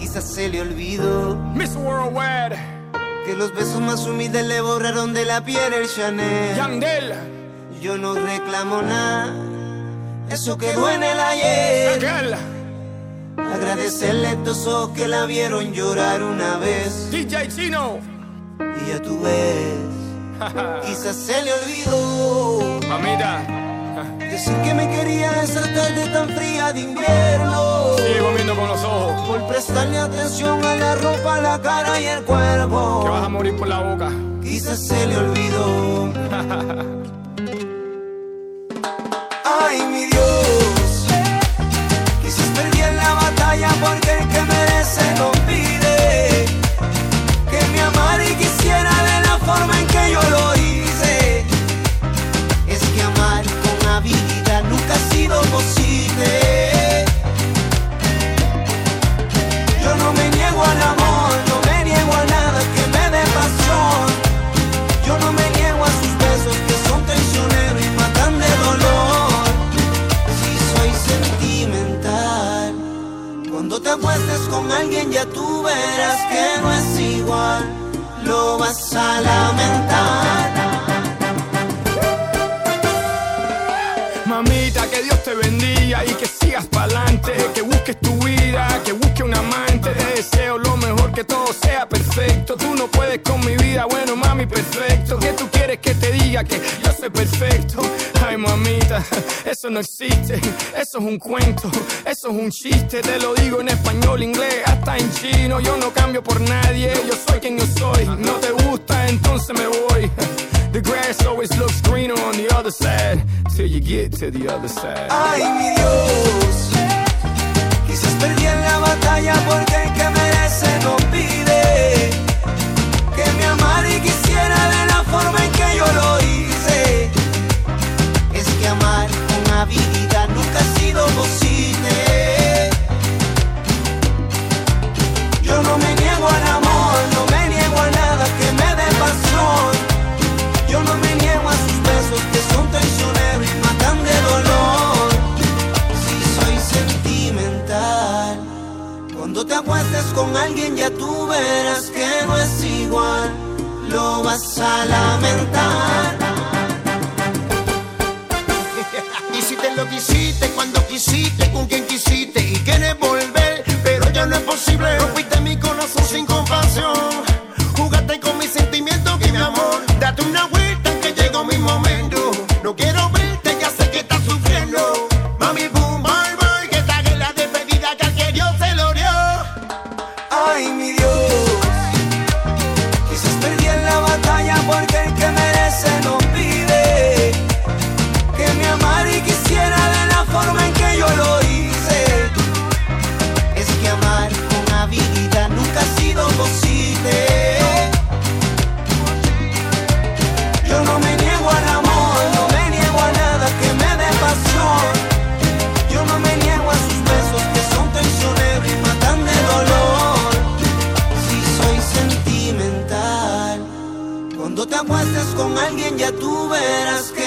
quizás se le olvidó Miss Worldwide, que los besos más humildes le borraron de la piel el Chanel. Yandel, Yo no reclamo nada, eso quedó en el ayer. Raquel, Agradecerle a estos ojos que la vieron llorar una vez. DJ Chino, Y ya tú ves, quizás se le olvidó mamita, decir que me quería esa tarde tan fría de invierno. sigue comiendo con los ojos, Por prestarle atención a la ropa, la cara y el cuerpo. que vas a morir por la boca. Quizás se le olvidó. Ay, mi Dios, quizás perdí en la batalla porque el que merece no pide que me amara y quisiera de la forma en que yo lo hice. Es que amar con habilidad nunca ha sido posible. Yo no me niego al amor, no me niego a nada que me dé pasión. Yo no me niego a sus besos que son traicioneros y matan de dolor. Si soy sentimental, cuando te acuestes con alguien ya tú verás que no es igual, lo vas a lamentar. Mamita, que Dios te bendiga y que sigas pa'lante, que busques tu vida, que busques un amante. Te deseo lo mejor, que todo sea perfecto. Tú no puedes con mi vida, bueno mami, perfecto. ¿Qué tú quieres que te diga? Que yo soy perfecto. Ay mamita, eso no existe, eso es un cuento, eso es un chiste. Te lo digo en español, inglés, hasta en chino. Yo no cambio por nadie, yo soy quien yo soy. No te gusta, entonces me voy. The grass always looks greener on the other side, till you get to the other side. Ay, mi Dios, quizás perdí en la batalla porque el que merece no pide que me amara y quisiera de la forma en que yo lo hice. Es que amar con habilidad nunca ha sido posible. Yo no me niego al amor, no me niego a nada que me dé pasión. Yo no me niego a sus besos que son traicioneros y matan de dolor. Si soy sentimental, cuando te acuestes con alguien ya tú verás que no es igual, lo vas a lamentar. Hiciste lo que hiciste, cuando quisiste, con quien quisiste y quieres volver, pero ya no es posible. Rompiste mi corazón sin compasión, jugaste con mis sentimientos, que mi amor, date una vuelta que llegó mi momento. No quiero verte, ya sé que estás sufriendo. Mami, boom, bye, bye, que esta es la despedida que al que Dios se lo dio. Ay, mi Dios, quizás perdí en la batalla porque el que merece no pide que me amara y quisiera de la forma en que yo lo hice. Es que amar con habilidad nunca ha sido posible. Yo no me niego al amor, no me niego a nada que me dé pasión. Yo no me niego a sus besos que son traicioneros y matan de dolor. Si soy sentimental, cuando te acuestes con alguien ya tú verás que